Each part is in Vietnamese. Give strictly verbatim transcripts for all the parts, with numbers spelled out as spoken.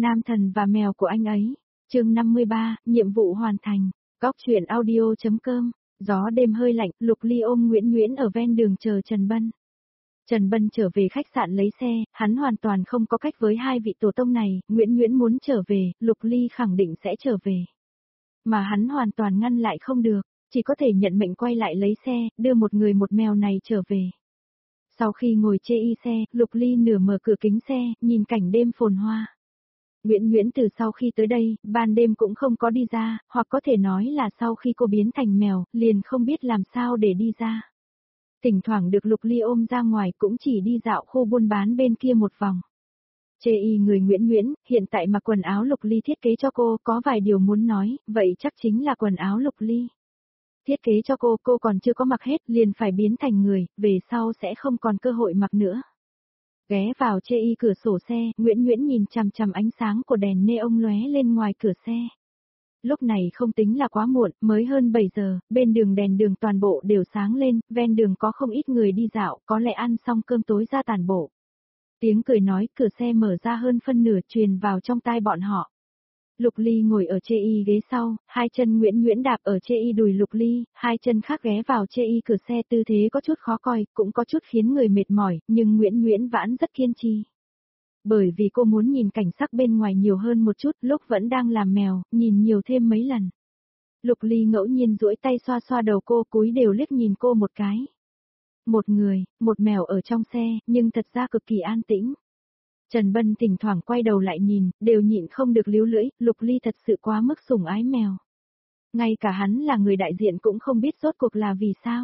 Nam thần và mèo của anh ấy. Chương năm mươi ba, nhiệm vụ hoàn thành. Góc truyện audio.com. Gió đêm hơi lạnh, Lục Ly ôm Nguyễn Nguyễn ở ven đường chờ Trần Bân. Trần Bân trở về khách sạn lấy xe, hắn hoàn toàn không có cách với hai vị tổ tông này, Nguyễn Nguyễn muốn trở về, Lục Ly khẳng định sẽ trở về. Mà hắn hoàn toàn ngăn lại không được, chỉ có thể nhận mệnh quay lại lấy xe, đưa một người một mèo này trở về. Sau khi ngồi chê y xe, Lục Ly nửa mở cửa kính xe, nhìn cảnh đêm phồn hoa. Nguyễn Nguyễn từ sau khi tới đây, ban đêm cũng không có đi ra, hoặc có thể nói là sau khi cô biến thành mèo, liền không biết làm sao để đi ra. Thỉnh thoảng được Lục Ly ôm ra ngoài cũng chỉ đi dạo khu buôn bán bên kia một vòng. Chê y người Nguyễn Nguyễn, hiện tại mặc quần áo Lục Ly thiết kế cho cô, có vài điều muốn nói, vậy chắc chính là quần áo Lục Ly. Thiết kế cho cô, cô còn chưa có mặc hết, liền phải biến thành người, về sau sẽ không còn cơ hội mặc nữa. Ghé vào chê y cửa sổ xe, Nguyễn Nguyễn nhìn chằm chằm ánh sáng của đèn neon lóe lên ngoài cửa xe. Lúc này không tính là quá muộn, mới hơn bảy giờ, bên đường đèn đường toàn bộ đều sáng lên, ven đường có không ít người đi dạo, có lẽ ăn xong cơm tối ra tản bộ. Tiếng cười nói, cửa xe mở ra hơn phân nửa truyền vào trong tai bọn họ. Lục Ly ngồi ở chê y ghế sau, hai chân Nguyễn Nguyễn đạp ở chê y đùi Lục Ly, hai chân khác ghé vào chê y cửa xe, tư thế có chút khó coi, cũng có chút khiến người mệt mỏi, nhưng Nguyễn Nguyễn vẫn rất kiên trì. Bởi vì cô muốn nhìn cảnh sắc bên ngoài nhiều hơn một chút, lúc vẫn đang làm mèo, nhìn nhiều thêm mấy lần. Lục Ly ngẫu nhiên duỗi tay xoa xoa đầu cô, cúi đều liếc nhìn cô một cái. Một người, một mèo ở trong xe, nhưng thật ra cực kỳ an tĩnh. Trần Bân thỉnh thoảng quay đầu lại nhìn, đều nhịn không được líu lưỡi, Lục Ly thật sự quá mức sủng ái mèo. Ngay cả hắn là người đại diện cũng không biết rốt cuộc là vì sao.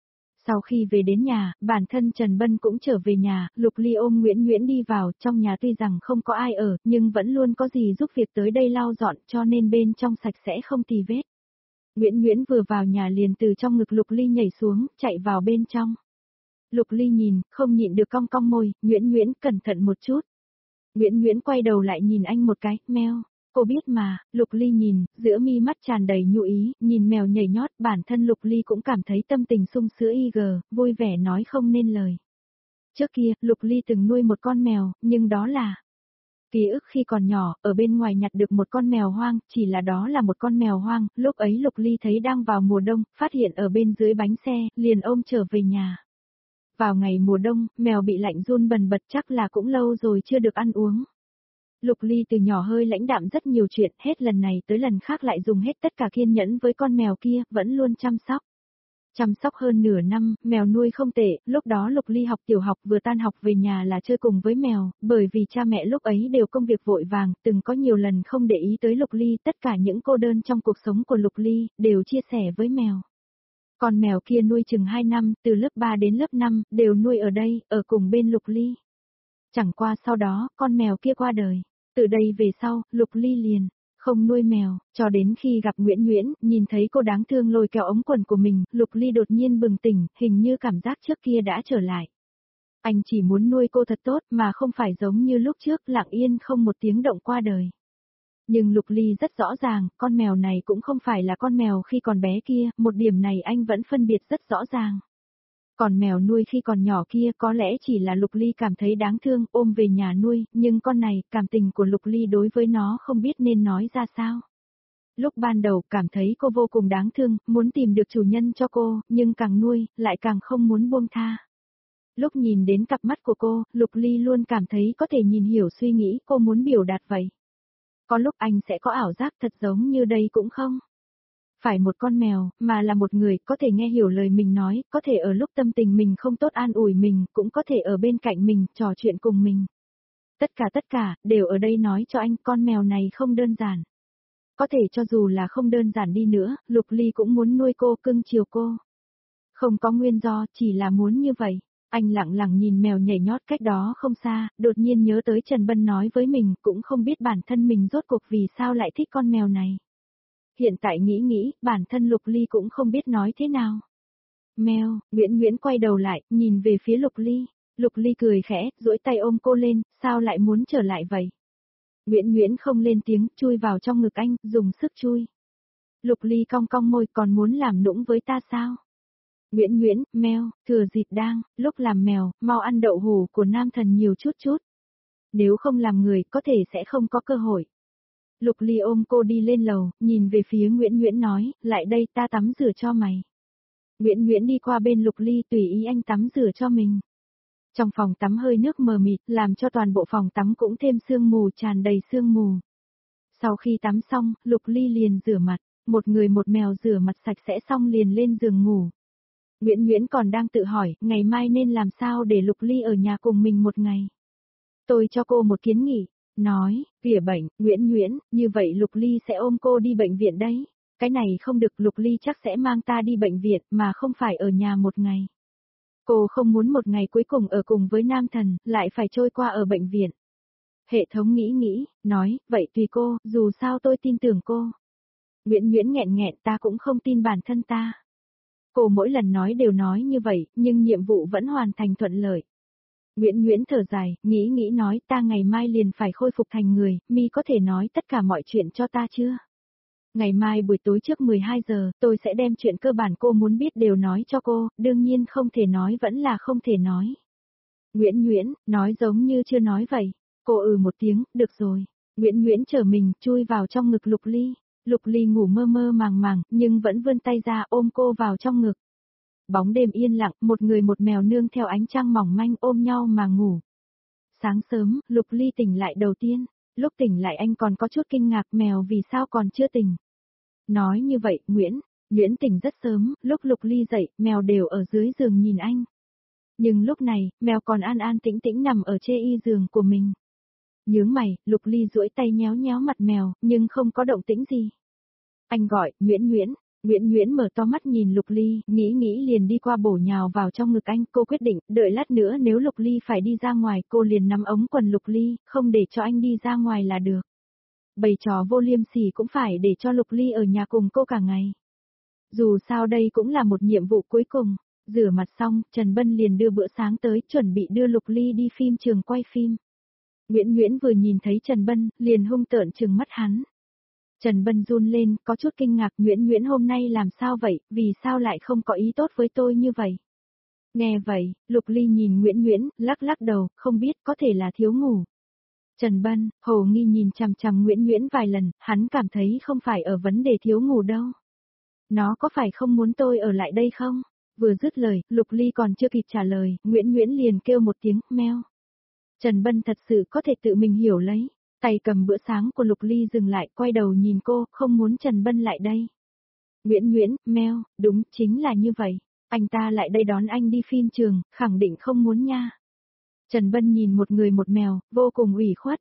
Sau khi về đến nhà, bản thân Trần Bân cũng trở về nhà, Lục Ly ôm Nguyễn Nguyễn đi vào, trong nhà tuy rằng không có ai ở, nhưng vẫn luôn có gì giúp việc tới đây lau dọn, cho nên bên trong sạch sẽ không tì vết. Nguyễn Nguyễn vừa vào nhà liền từ trong ngực Lục Ly nhảy xuống, chạy vào bên trong. Lục Ly nhìn, không nhịn được cong cong môi, Nguyễn Nguyễn cẩn thận một chút. Nguyễn Nguyễn quay đầu lại nhìn anh một cái, mèo. Cô biết mà, Lục Ly nhìn, giữa mi mắt tràn đầy nhu ý, nhìn mèo nhảy nhót, bản thân Lục Ly cũng cảm thấy tâm tình sung sướng y gờ, vui vẻ nói không nên lời. Trước kia, Lục Ly từng nuôi một con mèo, nhưng đó là ký ức khi còn nhỏ, ở bên ngoài nhặt được một con mèo hoang, chỉ là đó là một con mèo hoang, lúc ấy Lục Ly thấy đang vào mùa đông, phát hiện ở bên dưới bánh xe, liền ôm trở về nhà. Vào ngày mùa đông, mèo bị lạnh run bần bật chắc là cũng lâu rồi chưa được ăn uống. Lục Ly từ nhỏ hơi lãnh đạm rất nhiều chuyện, hết lần này tới lần khác lại dùng hết tất cả kiên nhẫn với con mèo kia, vẫn luôn chăm sóc. Chăm sóc hơn nửa năm, mèo nuôi không tệ, lúc đó Lục Ly học tiểu học vừa tan học về nhà là chơi cùng với mèo, bởi vì cha mẹ lúc ấy đều công việc vội vàng, từng có nhiều lần không để ý tới Lục Ly, tất cả những cô đơn trong cuộc sống của Lục Ly, đều chia sẻ với mèo. Con mèo kia nuôi chừng hai năm, từ lớp ba đến lớp năm, đều nuôi ở đây, ở cùng bên Lục Ly. Chẳng qua sau đó, con mèo kia qua đời. Từ đây về sau, Lục Ly liền không nuôi mèo, cho đến khi gặp Nguyễn Nguyễn, nhìn thấy cô đáng thương lôi kéo ống quần của mình, Lục Ly đột nhiên bừng tỉnh, hình như cảm giác trước kia đã trở lại. Anh chỉ muốn nuôi cô thật tốt mà không phải giống như lúc trước lặng yên không một tiếng động qua đời. Nhưng Lục Ly rất rõ ràng, con mèo này cũng không phải là con mèo khi còn bé kia, một điểm này anh vẫn phân biệt rất rõ ràng. Còn mèo nuôi khi còn nhỏ kia có lẽ chỉ là Lục Ly cảm thấy đáng thương, ôm về nhà nuôi, nhưng con này, cảm tình của Lục Ly đối với nó không biết nên nói ra sao. Lúc ban đầu cảm thấy cô vô cùng đáng thương, muốn tìm được chủ nhân cho cô, nhưng càng nuôi, lại càng không muốn buông tha. Lúc nhìn đến cặp mắt của cô, Lục Ly luôn cảm thấy có thể nhìn hiểu suy nghĩ cô muốn biểu đạt vậy. Có lúc anh sẽ có ảo giác thật giống như đây cũng không phải một con mèo, mà là một người có thể nghe hiểu lời mình nói, có thể ở lúc tâm tình mình không tốt an ủi mình, cũng có thể ở bên cạnh mình, trò chuyện cùng mình. Tất cả tất cả, đều ở đây nói cho anh con mèo này không đơn giản. Có thể cho dù là không đơn giản đi nữa, Lục Ly cũng muốn nuôi cô, cưng chiều cô. Không có nguyên do, chỉ là muốn như vậy. Anh lặng lặng nhìn mèo nhảy nhót cách đó không xa, đột nhiên nhớ tới Trần Bân nói với mình, cũng không biết bản thân mình rốt cuộc vì sao lại thích con mèo này. Hiện tại nghĩ nghĩ, bản thân Lục Ly cũng không biết nói thế nào. Mèo, Nguyễn Nguyễn quay đầu lại, nhìn về phía Lục Ly. Lục Ly cười khẽ, duỗi tay ôm cô lên, sao lại muốn trở lại vậy? Nguyễn Nguyễn không lên tiếng, chui vào trong ngực anh, dùng sức chui. Lục Ly cong cong môi, còn muốn làm nũng với ta sao? Nguyễn Nguyễn, mèo, thừa dịp đang, lúc làm mèo, mau ăn đậu hũ của nam thần nhiều chút chút. Nếu không làm người, có thể sẽ không có cơ hội. Lục Ly ôm cô đi lên lầu, nhìn về phía Nguyễn Nguyễn nói, lại đây ta tắm rửa cho mày. Nguyễn Nguyễn đi qua bên Lục Ly tùy ý anh tắm rửa cho mình. Trong phòng tắm hơi nước mờ mịt, làm cho toàn bộ phòng tắm cũng thêm sương mù, tràn đầy sương mù. Sau khi tắm xong, Lục Ly liền rửa mặt, một người một mèo rửa mặt sạch sẽ xong liền lên giường ngủ. Nguyễn Nguyễn còn đang tự hỏi, ngày mai nên làm sao để Lục Ly ở nhà cùng mình một ngày. Tôi cho cô một kiến nghị, nói, vỉa bệnh, Nguyễn Nguyễn, như vậy Lục Ly sẽ ôm cô đi bệnh viện đấy. Cái này không được, Lục Ly chắc sẽ mang ta đi bệnh viện mà không phải ở nhà một ngày. Cô không muốn một ngày cuối cùng ở cùng với nam thần, lại phải trôi qua ở bệnh viện. Hệ thống nghĩ nghĩ, nói, vậy tùy cô, dù sao tôi tin tưởng cô. Nguyễn Nguyễn nghẹn nghẹn, ta cũng không tin bản thân ta. Cô mỗi lần nói đều nói như vậy, nhưng nhiệm vụ vẫn hoàn thành thuận lợi. Nguyễn Nguyễn thở dài, nghĩ nghĩ nói, ta ngày mai liền phải khôi phục thành người, mi có thể nói tất cả mọi chuyện cho ta chưa? Ngày mai buổi tối trước mười hai giờ, tôi sẽ đem chuyện cơ bản cô muốn biết đều nói cho cô, đương nhiên không thể nói vẫn là không thể nói. Nguyễn Nguyễn, nói giống như chưa nói vậy. Cô ừ một tiếng, được rồi. Nguyễn Nguyễn trở mình, chui vào trong ngực Lục Ly. Lục Ly ngủ mơ mơ màng màng, nhưng vẫn vươn tay ra ôm cô vào trong ngực. Bóng đêm yên lặng, một người một mèo nương theo ánh trăng mỏng manh ôm nhau mà ngủ. Sáng sớm, Lục Ly tỉnh lại đầu tiên. Lúc tỉnh lại anh còn có chút kinh ngạc mèo vì sao còn chưa tỉnh. Nói như vậy, Nguyễn, Nguyễn tỉnh rất sớm, lúc Lục Ly dậy, mèo đều ở dưới giường nhìn anh. Nhưng lúc này, mèo còn an an tĩnh tĩnh nằm ở chê y giường của mình. Nhướng mày, Lục Ly duỗi tay nhéo nhéo mặt mèo, nhưng không có động tĩnh gì. Anh gọi, Nguyễn Nguyễn. Nguyễn Nguyễn mở to mắt nhìn Lục Ly, nghĩ nghĩ liền đi qua bổ nhào vào trong ngực anh. Cô quyết định, đợi lát nữa nếu Lục Ly phải đi ra ngoài, cô liền nắm ống quần Lục Ly, không để cho anh đi ra ngoài là được. Bày trò vô liêm sỉ cũng phải để cho Lục Ly ở nhà cùng cô cả ngày. Dù sao đây cũng là một nhiệm vụ cuối cùng. Rửa mặt xong, Trần Bân liền đưa bữa sáng tới, chuẩn bị đưa Lục Ly đi phim trường quay phim. Nguyễn Nguyễn vừa nhìn thấy Trần Bân, liền hung tợn trừng mắt hắn. Trần Bân run lên, có chút kinh ngạc, Nguyễn Nguyễn hôm nay làm sao vậy, vì sao lại không có ý tốt với tôi như vậy? Nghe vậy, Lục Ly nhìn Nguyễn Nguyễn, lắc lắc đầu, không biết, có thể là thiếu ngủ. Trần Bân, hồ nghi nhìn chằm chằm Nguyễn Nguyễn vài lần, hắn cảm thấy không phải ở vấn đề thiếu ngủ đâu. Nó có phải không muốn tôi ở lại đây không? Vừa dứt lời, Lục Ly còn chưa kịp trả lời, Nguyễn Nguyễn liền kêu một tiếng, meo. Trần Bân thật sự có thể tự mình hiểu lấy. Tay cầm bữa sáng của Lục Ly dừng lại, quay đầu nhìn cô, không muốn Trần Bân lại đây. Nguyễn Nguyễn, meo, đúng, chính là như vậy. Anh ta lại đây đón anh đi phim trường, khẳng định không muốn nha. Trần Bân nhìn một người một mèo, vô cùng ủy khuất.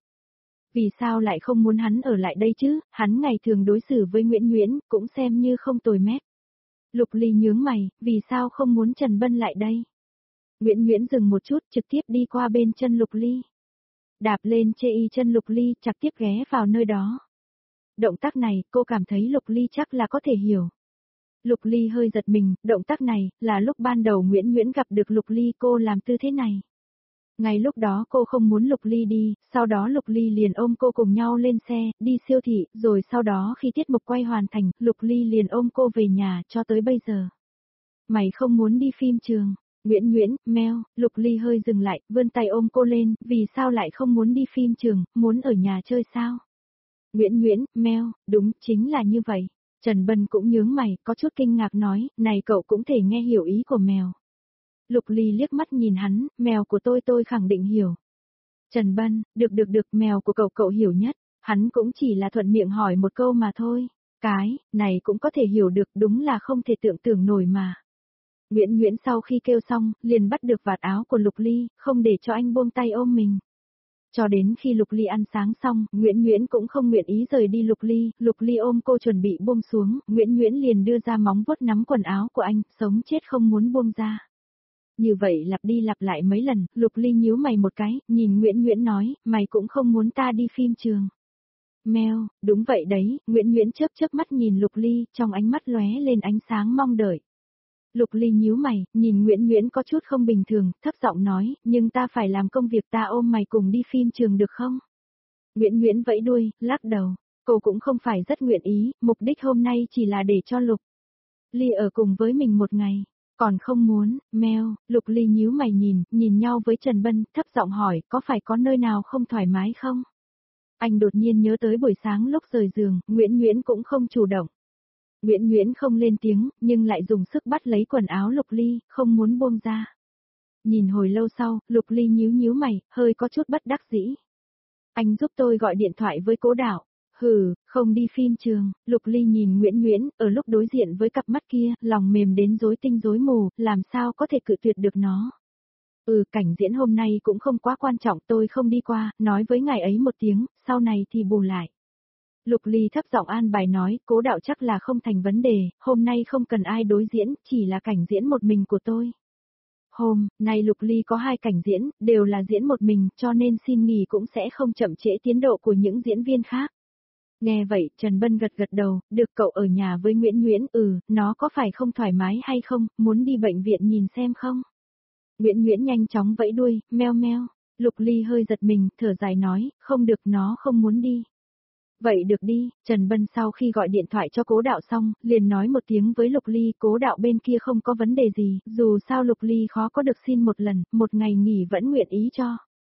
Vì sao lại không muốn hắn ở lại đây chứ, hắn ngày thường đối xử với Nguyễn Nguyễn, cũng xem như không tồi mét. Lục Ly nhướng mày, vì sao không muốn Trần Bân lại đây? Nguyễn Nguyễn dừng một chút, trực tiếp đi qua bên chân Lục Ly. Đạp lên chê y chân Lục Ly, trực tiếp ghé vào nơi đó. Động tác này, cô cảm thấy Lục Ly chắc là có thể hiểu. Lục Ly hơi giật mình, động tác này, là lúc ban đầu Nguyễn Nguyễn gặp được Lục Ly cô làm tư thế này. Ngay lúc đó cô không muốn Lục Ly đi, sau đó Lục Ly liền ôm cô cùng nhau lên xe, đi siêu thị, rồi sau đó khi tiết mục quay hoàn thành, Lục Ly liền ôm cô về nhà, cho tới bây giờ. Mày không muốn đi phim trường. Nguyễn Nguyễn, meo, Lục Ly hơi dừng lại, vươn tay ôm cô lên, vì sao lại không muốn đi phim trường, muốn ở nhà chơi sao? Nguyễn Nguyễn, meo, đúng, chính là như vậy. Trần Bân cũng nhướng mày, có chút kinh ngạc nói, này cậu cũng thể nghe hiểu ý của mèo. Lục Ly liếc mắt nhìn hắn, mèo của tôi tôi khẳng định hiểu. Trần Bân, được được được, mèo của cậu cậu hiểu nhất, hắn cũng chỉ là thuận miệng hỏi một câu mà thôi. Cái, này cũng có thể hiểu được, đúng là không thể tưởng tượng nổi mà. Nguyễn Nguyễn sau khi kêu xong, liền bắt được vạt áo của Lục Ly, không để cho anh buông tay ôm mình. Cho đến khi Lục Ly ăn sáng xong, Nguyễn Nguyễn cũng không nguyện ý rời đi Lục Ly, Lục Ly ôm cô chuẩn bị buông xuống, Nguyễn Nguyễn liền đưa ra móng vuốt nắm quần áo của anh, sống chết không muốn buông ra. Như vậy lặp đi lặp lại mấy lần, Lục Ly nhíu mày một cái, nhìn Nguyễn Nguyễn nói, mày cũng không muốn ta đi phim trường. Meo, đúng vậy đấy, Nguyễn Nguyễn chớp chớp mắt nhìn Lục Ly, trong ánh mắt lóe lên ánh sáng mong đợi. Lục Ly nhíu mày, nhìn Nguyễn Nguyễn có chút không bình thường, thấp giọng nói, nhưng ta phải làm công việc, ta ôm mày cùng đi phim trường được không? Nguyễn Nguyễn vẫy đuôi, lắc đầu, cô cũng không phải rất nguyện ý, mục đích hôm nay chỉ là để cho Lục Ly ở cùng với mình một ngày. Còn không muốn, meo, Lục Ly nhíu mày nhìn, nhìn nhau với Trần Bân, thấp giọng hỏi, có phải có nơi nào không thoải mái không? Anh đột nhiên nhớ tới buổi sáng lúc rời giường, Nguyễn Nguyễn cũng không chủ động. Nguyễn Nguyễn không lên tiếng, nhưng lại dùng sức bắt lấy quần áo Lục Ly, không muốn buông ra. Nhìn hồi lâu sau, Lục Ly nhíu nhíu mày, hơi có chút bất đắc dĩ. Anh giúp tôi gọi điện thoại với Cố Đạo. Hừ, không đi phim trường, Lục Ly nhìn Nguyễn Nguyễn, ở lúc đối diện với cặp mắt kia, lòng mềm đến rối tinh rối mù, làm sao có thể cự tuyệt được nó. Ừ, cảnh diễn hôm nay cũng không quá quan trọng, tôi không đi qua, nói với ngài ấy một tiếng, sau này thì bù lại. Lục Ly thấp giọng an bài nói, Cố Đạo chắc là không thành vấn đề, hôm nay không cần ai đối diễn, chỉ là cảnh diễn một mình của tôi. Hôm nay Lục Ly có hai cảnh diễn, đều là diễn một mình, cho nên xin nghỉ cũng sẽ không chậm trễ tiến độ của những diễn viên khác. Nghe vậy, Trần Bân gật gật đầu, được cậu ở nhà với Nguyễn Nguyễn, ừ, nó có phải không thoải mái hay không, muốn đi bệnh viện nhìn xem không? Nguyễn Nguyễn nhanh chóng vẫy đuôi, meo meo, Lục Ly hơi giật mình, thở dài nói, không được, nó không muốn đi. Vậy được đi, Trần Bân sau khi gọi điện thoại cho Cố Đạo xong, liền nói một tiếng với Lục Ly, Cố Đạo bên kia không có vấn đề gì, dù sao Lục Ly khó có được xin một lần, một ngày nghỉ vẫn nguyện ý cho.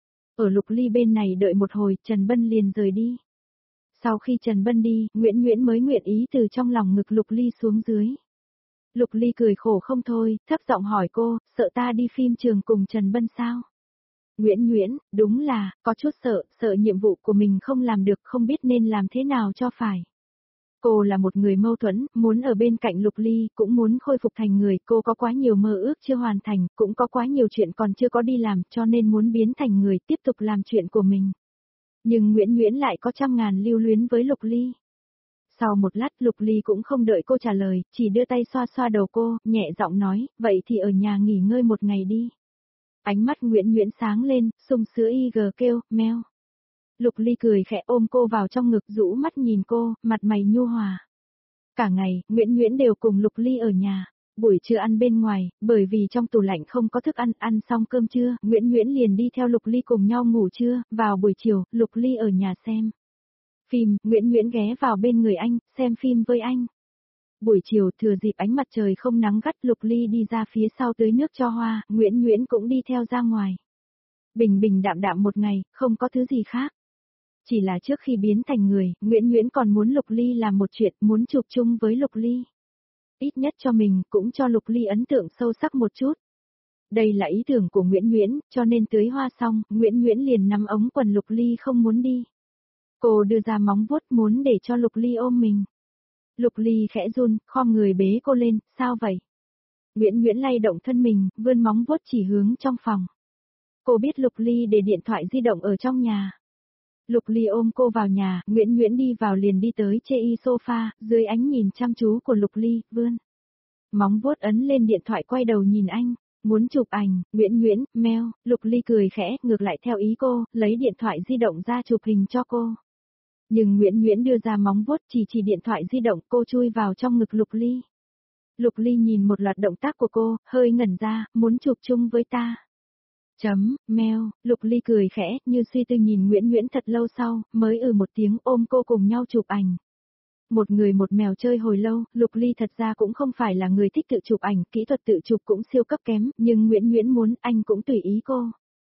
Ở Lục Ly bên này đợi một hồi, Trần Bân liền rời đi. Sau khi Trần Bân đi, Nguyễn Nguyễn mới nguyện ý từ trong lòng ngực Lục Ly xuống dưới. Lục Ly cười khổ không thôi, thấp giọng hỏi cô, sợ ta đi phim trường cùng Trần Bân sao? Nguyễn Nguyễn, đúng là, có chút sợ, sợ nhiệm vụ của mình không làm được, không biết nên làm thế nào cho phải. Cô là một người mâu thuẫn, muốn ở bên cạnh Lục Ly, cũng muốn khôi phục thành người, cô có quá nhiều mơ ước chưa hoàn thành, cũng có quá nhiều chuyện còn chưa có đi làm, cho nên muốn biến thành người tiếp tục làm chuyện của mình. Nhưng Nguyễn Nguyễn lại có trăm ngàn lưu luyến với Lục Ly. Sau một lát Lục Ly cũng không đợi cô trả lời, chỉ đưa tay xoa xoa đầu cô, nhẹ giọng nói, vậy thì ở nhà nghỉ ngơi một ngày đi. Ánh mắt Nguyễn Nguyễn sáng lên, sung sữa y gờ kêu, meo. Lục Ly cười khẽ ôm cô vào trong ngực rũ mắt nhìn cô, mặt mày nhu hòa. Cả ngày, Nguyễn Nguyễn đều cùng Lục Ly ở nhà. Buổi trưa ăn bên ngoài, bởi vì trong tủ lạnh không có thức ăn, ăn xong cơm trưa, Nguyễn Nguyễn liền đi theo Lục Ly cùng nhau ngủ trưa, vào buổi chiều, Lục Ly ở nhà xem phim, Nguyễn Nguyễn ghé vào bên người anh, xem phim với anh. Buổi chiều thừa dịp ánh mặt trời không nắng gắt, Lục Ly đi ra phía sau tưới nước cho hoa, Nguyễn Nguyễn cũng đi theo ra ngoài. Bình bình đạm đạm một ngày, không có thứ gì khác. Chỉ là trước khi biến thành người, Nguyễn Nguyễn còn muốn Lục Ly làm một chuyện, muốn chụp chung với Lục Ly. Ít nhất cho mình, cũng cho Lục Ly ấn tượng sâu sắc một chút. Đây là ý tưởng của Nguyễn Nguyễn, cho nên tưới hoa xong, Nguyễn Nguyễn liền nắm ống quần Lục Ly không muốn đi. Cô đưa ra móng vuốt muốn để cho Lục Ly ôm mình. Lục Ly khẽ run, khom người bế cô lên, sao vậy? Nguyễn Nguyễn lay động thân mình, vươn móng vuốt chỉ hướng trong phòng. Cô biết Lục Ly để điện thoại di động ở trong nhà. Lục Ly ôm cô vào nhà, Nguyễn Nguyễn đi vào liền đi tới chê y sofa, dưới ánh nhìn chăm chú của Lục Ly, vươn móng vuốt ấn lên điện thoại quay đầu nhìn anh, muốn chụp ảnh, Nguyễn Nguyễn, meo, Lục Ly cười khẽ, ngược lại theo ý cô, lấy điện thoại di động ra chụp hình cho cô. Nhưng Nguyễn Nguyễn đưa ra móng vuốt chỉ chỉ điện thoại di động, cô chui vào trong ngực Lục Ly. Lục Ly nhìn một loạt động tác của cô, hơi ngẩn ra, muốn chụp chung với ta. Chấm, meo, Lục Ly cười khẽ, như suy tư nhìn Nguyễn Nguyễn thật lâu sau, mới ừ một tiếng ôm cô cùng nhau chụp ảnh. Một người một mèo chơi hồi lâu, Lục Ly thật ra cũng không phải là người thích tự chụp ảnh, kỹ thuật tự chụp cũng siêu cấp kém, nhưng Nguyễn Nguyễn muốn, anh cũng tùy ý cô.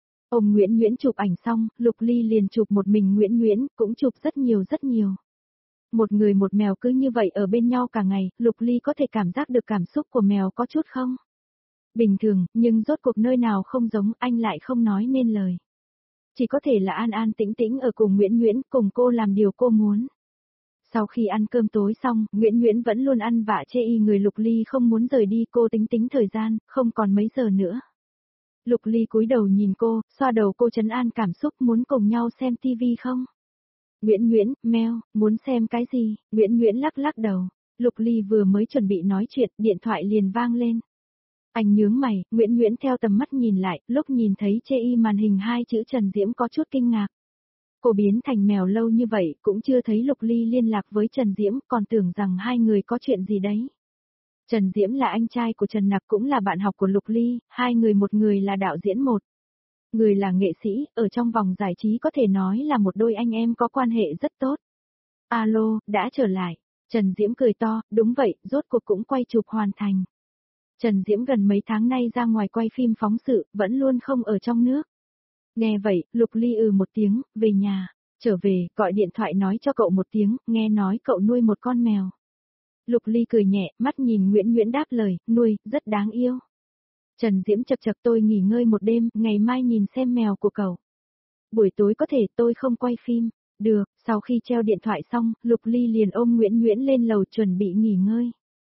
Ôm Nguyễn Nguyễn chụp ảnh xong, Lục Ly liền chụp một mình Nguyễn Nguyễn, cũng chụp rất nhiều rất nhiều. Một người một mèo cứ như vậy ở bên nhau cả ngày, Lục Ly có thể cảm giác được cảm xúc của mèo có chút không? Bình thường, nhưng rốt cuộc nơi nào không giống, anh lại không nói nên lời. Chỉ có thể là an an tĩnh tĩnh ở cùng Nguyễn Nguyễn, cùng cô làm điều cô muốn. Sau khi ăn cơm tối xong, Nguyễn Nguyễn vẫn luôn ăn vạ chê y người Lục Ly không muốn rời đi, cô tính tính thời gian, không còn mấy giờ nữa. Lục Ly cúi đầu nhìn cô, xoa đầu cô trấn an cảm xúc, muốn cùng nhau xem tivi không? Nguyễn Nguyễn, meo, muốn xem cái gì? Nguyễn Nguyễn lắc lắc đầu. Lục Ly vừa mới chuẩn bị nói chuyện, điện thoại liền vang lên. Anh nhướng mày, Nguyễn Nguyễn theo tầm mắt nhìn lại, lúc nhìn thấy chê y màn hình hai chữ Trần Diễm có chút kinh ngạc. Cô biến thành mèo lâu như vậy, cũng chưa thấy Lục Ly liên lạc với Trần Diễm, còn tưởng rằng hai người có chuyện gì đấy. Trần Diễm là anh trai của Trần Nặc, cũng là bạn học của Lục Ly, hai người một người là đạo diễn một. Người là nghệ sĩ, ở trong vòng giải trí có thể nói là một đôi anh em có quan hệ rất tốt. Alo, đã trở lại. Trần Diễm cười to, đúng vậy, rốt cuộc cũng quay chụp hoàn thành. Trần Diễm gần mấy tháng nay ra ngoài quay phim phóng sự, vẫn luôn không ở trong nước. Nghe vậy, Lục Ly ừ một tiếng, về nhà, trở về, gọi điện thoại nói cho cậu một tiếng, nghe nói cậu nuôi một con mèo. Lục Ly cười nhẹ, mắt nhìn Nguyễn Nguyễn đáp lời, nuôi, rất đáng yêu. Trần Diễm chập chập tôi nghỉ ngơi một đêm, ngày mai nhìn xem mèo của cậu. Buổi tối có thể tôi không quay phim. Được, sau khi treo điện thoại xong, Lục Ly liền ôm Nguyễn Nguyễn lên lầu chuẩn bị nghỉ ngơi.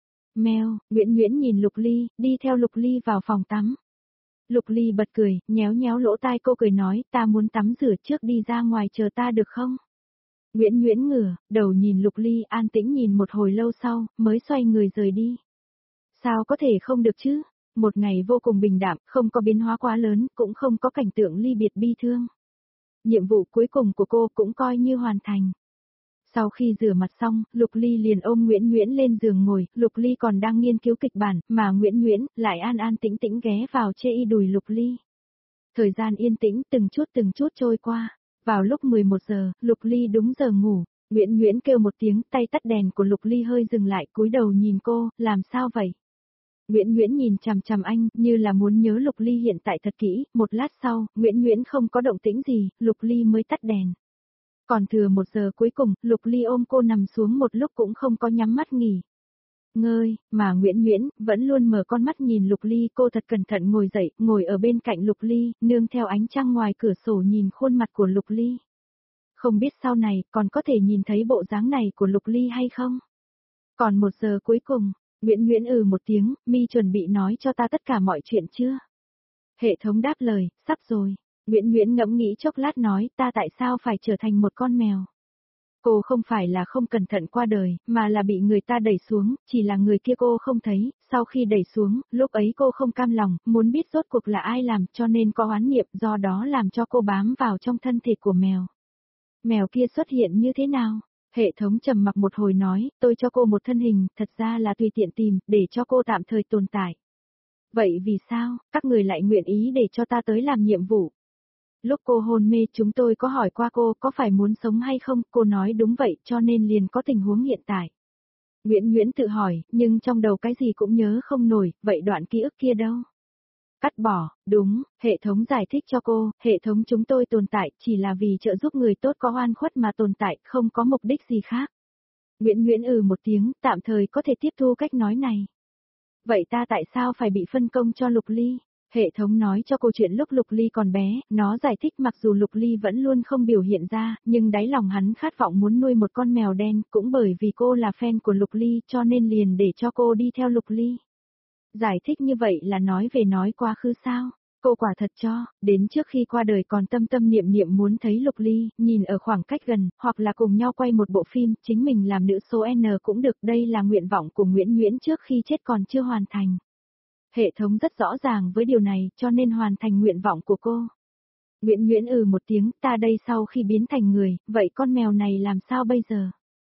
Mèo, Nguyễn Nguyễn nhìn Lục Ly, đi theo Lục Ly vào phòng tắm. Lục Ly bật cười, nhéo nhéo lỗ tai cô cười nói, ta muốn tắm rửa trước đi ra ngoài chờ ta được không? Nguyễn Nguyễn ngửa, đầu nhìn Lục Ly an tĩnh nhìn một hồi lâu sau, mới xoay người rời đi. Sao có thể không được chứ? Một ngày vô cùng bình đạm, không có biến hóa quá lớn, cũng không có cảnh tượng ly biệt bi thương. Nhiệm vụ cuối cùng của cô cũng coi như hoàn thành. Sau khi rửa mặt xong, Lục Ly liền ôm Nguyễn Nguyễn lên giường ngồi, Lục Ly còn đang nghiên cứu kịch bản, mà Nguyễn Nguyễn lại an an tĩnh tĩnh ghé vào chê y đùi Lục Ly. Thời gian yên tĩnh từng chút từng chút trôi qua. Vào lúc mười một giờ, Lục Ly đúng giờ ngủ, Nguyễn Nguyễn kêu một tiếng, tay tắt đèn của Lục Ly hơi dừng lại, cúi đầu nhìn cô, làm sao vậy? Nguyễn Nguyễn nhìn chằm chằm anh, như là muốn nhớ Lục Ly hiện tại thật kỹ, một lát sau, Nguyễn Nguyễn không có động tĩnh gì, Lục Ly mới tắt đèn. Còn thừa một giờ cuối cùng, Lục Ly ôm cô nằm xuống một lúc cũng không có nhắm mắt nghỉ. Ngơi, mà Nguyễn Nguyễn vẫn luôn mở con mắt nhìn Lục Ly, cô thật cẩn thận ngồi dậy, ngồi ở bên cạnh Lục Ly, nương theo ánh trăng ngoài cửa sổ nhìn khuôn mặt của Lục Ly. Không biết sau này còn có thể nhìn thấy bộ dáng này của Lục Ly hay không? Còn một giờ cuối cùng, Nguyễn Nguyễn ừ một tiếng, mi chuẩn bị nói cho ta tất cả mọi chuyện chưa? Hệ thống đáp lời, sắp rồi. Nguyễn Nguyễn ngẫm nghĩ chốc lát nói, ta tại sao phải trở thành một con mèo? Cô không phải là không cẩn thận qua đời, mà là bị người ta đẩy xuống, chỉ là người kia cô không thấy, sau khi đẩy xuống, lúc ấy cô không cam lòng, muốn biết rốt cuộc là ai làm, cho nên có oán niệm, do đó làm cho cô bám vào trong thân thể của mèo. Mèo kia xuất hiện như thế nào? Hệ thống trầm mặc một hồi nói, tôi cho cô một thân hình, thật ra là tùy tiện tìm, để cho cô tạm thời tồn tại. Vậy vì sao, các người lại nguyện ý để cho ta tới làm nhiệm vụ? Lúc cô hôn mê chúng tôi có hỏi qua cô có phải muốn sống hay không, cô nói đúng vậy cho nên liền có tình huống hiện tại. Nguyễn Nguyễn tự hỏi, nhưng trong đầu cái gì cũng nhớ không nổi, vậy đoạn ký ức kia đâu? Cắt bỏ, đúng, hệ thống giải thích cho cô, hệ thống chúng tôi tồn tại chỉ là vì trợ giúp người tốt có oan khuất mà tồn tại, không có mục đích gì khác. Nguyễn Nguyễn ừ một tiếng, tạm thời có thể tiếp thu cách nói này. Vậy ta tại sao phải bị phân công cho Lục Ly? Hệ thống nói cho cô chuyện lúc Lục Ly còn bé, nó giải thích mặc dù Lục Ly vẫn luôn không biểu hiện ra, nhưng đáy lòng hắn khát vọng muốn nuôi một con mèo đen, cũng bởi vì cô là fan của Lục Ly cho nên liền để cho cô đi theo Lục Ly. Giải thích như vậy là nói về nói quá khứ sao? Cô quả thật cho, đến trước khi qua đời còn tâm tâm niệm niệm muốn thấy Lục Ly, nhìn ở khoảng cách gần, hoặc là cùng nhau quay một bộ phim, chính mình làm nữ số N cũng được, đây là nguyện vọng của Nguyễn Nguyễn trước khi chết còn chưa hoàn thành. Hệ thống rất rõ ràng với điều này, cho nên hoàn thành nguyện vọng của cô. Nguyễn Nguyễn ừ một tiếng, ta đây sau khi biến thành người, vậy con mèo này làm sao bây giờ?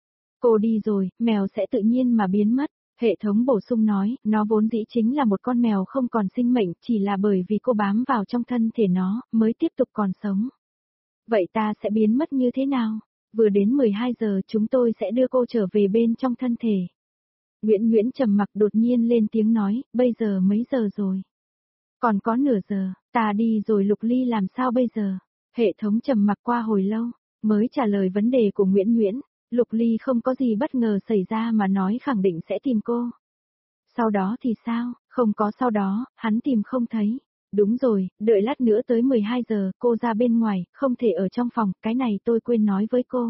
Cô đi rồi, mèo sẽ tự nhiên mà biến mất. Hệ thống bổ sung nói, nó vốn dĩ chính là một con mèo không còn sinh mệnh, chỉ là bởi vì cô bám vào trong thân thể nó, mới tiếp tục còn sống. Vậy ta sẽ biến mất như thế nào? Vừa đến mười hai giờ chúng tôi sẽ đưa cô trở về bên trong thân thể. Nguyễn Nguyễn trầm mặc đột nhiên lên tiếng nói, bây giờ mấy giờ rồi? Còn có nửa giờ, ta đi rồi Lục Ly làm sao bây giờ? Hệ thống trầm mặc qua hồi lâu, mới trả lời vấn đề của Nguyễn Nguyễn. Lục Ly không có gì bất ngờ xảy ra mà nói khẳng định sẽ tìm cô. Sau đó thì sao, không có sau đó, hắn tìm không thấy. Đúng rồi, đợi lát nữa tới mười hai giờ, cô ra bên ngoài, không thể ở trong phòng, cái này tôi quên nói với cô.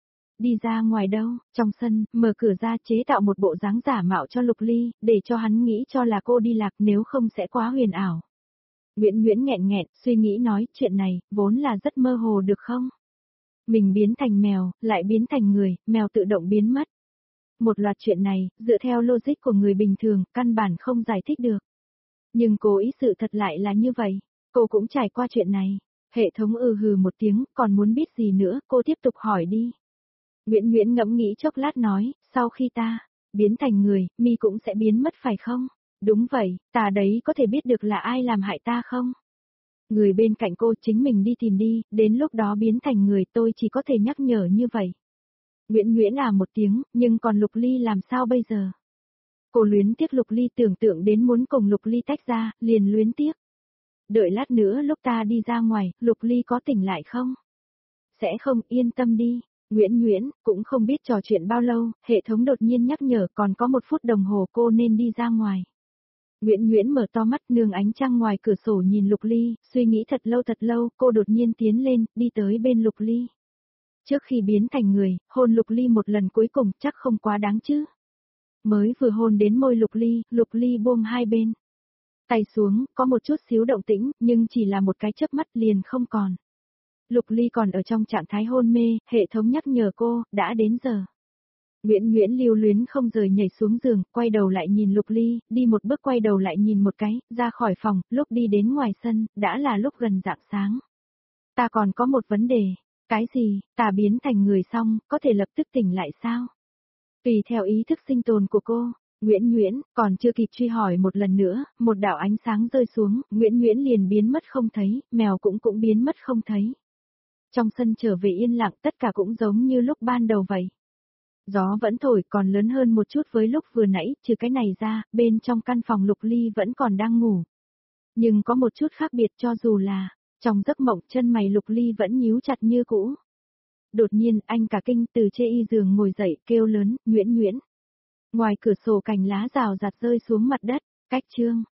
Đi ra ngoài đâu, trong sân, mở cửa ra chế tạo một bộ dáng giả mạo cho Lục Ly, để cho hắn nghĩ cho là cô đi lạc nếu không sẽ quá huyền ảo. Nguyễn Nguyễn nghẹn nghẹn, suy nghĩ nói, chuyện này, vốn là rất mơ hồ được không? Mình biến thành mèo, lại biến thành người, mèo tự động biến mất. Một loạt chuyện này, dựa theo logic của người bình thường, căn bản không giải thích được. Nhưng cố ý sự thật lại là như vậy, cô cũng trải qua chuyện này. Hệ thống ừ hừ một tiếng, còn muốn biết gì nữa, cô tiếp tục hỏi đi. Nguyễn Nguyễn ngẫm nghĩ chốc lát nói, sau khi ta biến thành người, mi cũng sẽ biến mất phải không? Đúng vậy, ta đấy có thể biết được là ai làm hại ta không? Người bên cạnh cô chính mình đi tìm đi, đến lúc đó biến thành người tôi chỉ có thể nhắc nhở như vậy. Nguyễn Nguyễn là một tiếng, nhưng còn Lục Ly làm sao bây giờ? Cô luyến tiếc Lục Ly, tưởng tượng đến muốn cùng Lục Ly tách ra, liền luyến tiếc. Đợi lát nữa lúc ta đi ra ngoài, Lục Ly có tỉnh lại không? Sẽ không, yên tâm đi. Nguyễn Nguyễn, cũng không biết trò chuyện bao lâu, hệ thống đột nhiên nhắc nhở còn có một phút đồng hồ cô nên đi ra ngoài. Nguyễn Nguyễn mở to mắt nương ánh trăng ngoài cửa sổ nhìn Lục Ly, suy nghĩ thật lâu thật lâu, cô đột nhiên tiến lên, đi tới bên Lục Ly. Trước khi biến thành người, hôn Lục Ly một lần cuối cùng chắc không quá đáng chứ. Mới vừa hôn đến môi Lục Ly, Lục Ly buông hai bên tay xuống, có một chút xíu động tĩnh, nhưng chỉ là một cái chớp mắt liền không còn. Lục Ly còn ở trong trạng thái hôn mê, hệ thống nhắc nhở cô, đã đến giờ. Nguyễn Nguyễn lưu luyến không rời nhảy xuống giường, quay đầu lại nhìn Lục Ly, đi một bước quay đầu lại nhìn một cái, ra khỏi phòng, lúc đi đến ngoài sân, đã là lúc gần rạng sáng. Ta còn có một vấn đề, cái gì, ta biến thành người xong, có thể lập tức tỉnh lại sao? Tùy theo ý thức sinh tồn của cô. Nguyễn Nguyễn, còn chưa kịp truy hỏi một lần nữa, một đạo ánh sáng rơi xuống, Nguyễn Nguyễn liền biến mất không thấy, mèo cũng cũng biến mất không thấy. Trong sân trở về yên lặng, tất cả cũng giống như lúc ban đầu vậy. Gió vẫn thổi còn lớn hơn một chút với lúc vừa nãy, trừ cái này ra, bên trong căn phòng Lục Ly vẫn còn đang ngủ. Nhưng có một chút khác biệt cho dù là, trong giấc mộng chân mày Lục Ly vẫn nhíu chặt như cũ. Đột nhiên, anh cả kinh từ chê y giường ngồi dậy, kêu lớn, Nguyễn Nguyễn. Ngoài cửa sổ cành lá rào rạt rơi xuống mặt đất, cách chương.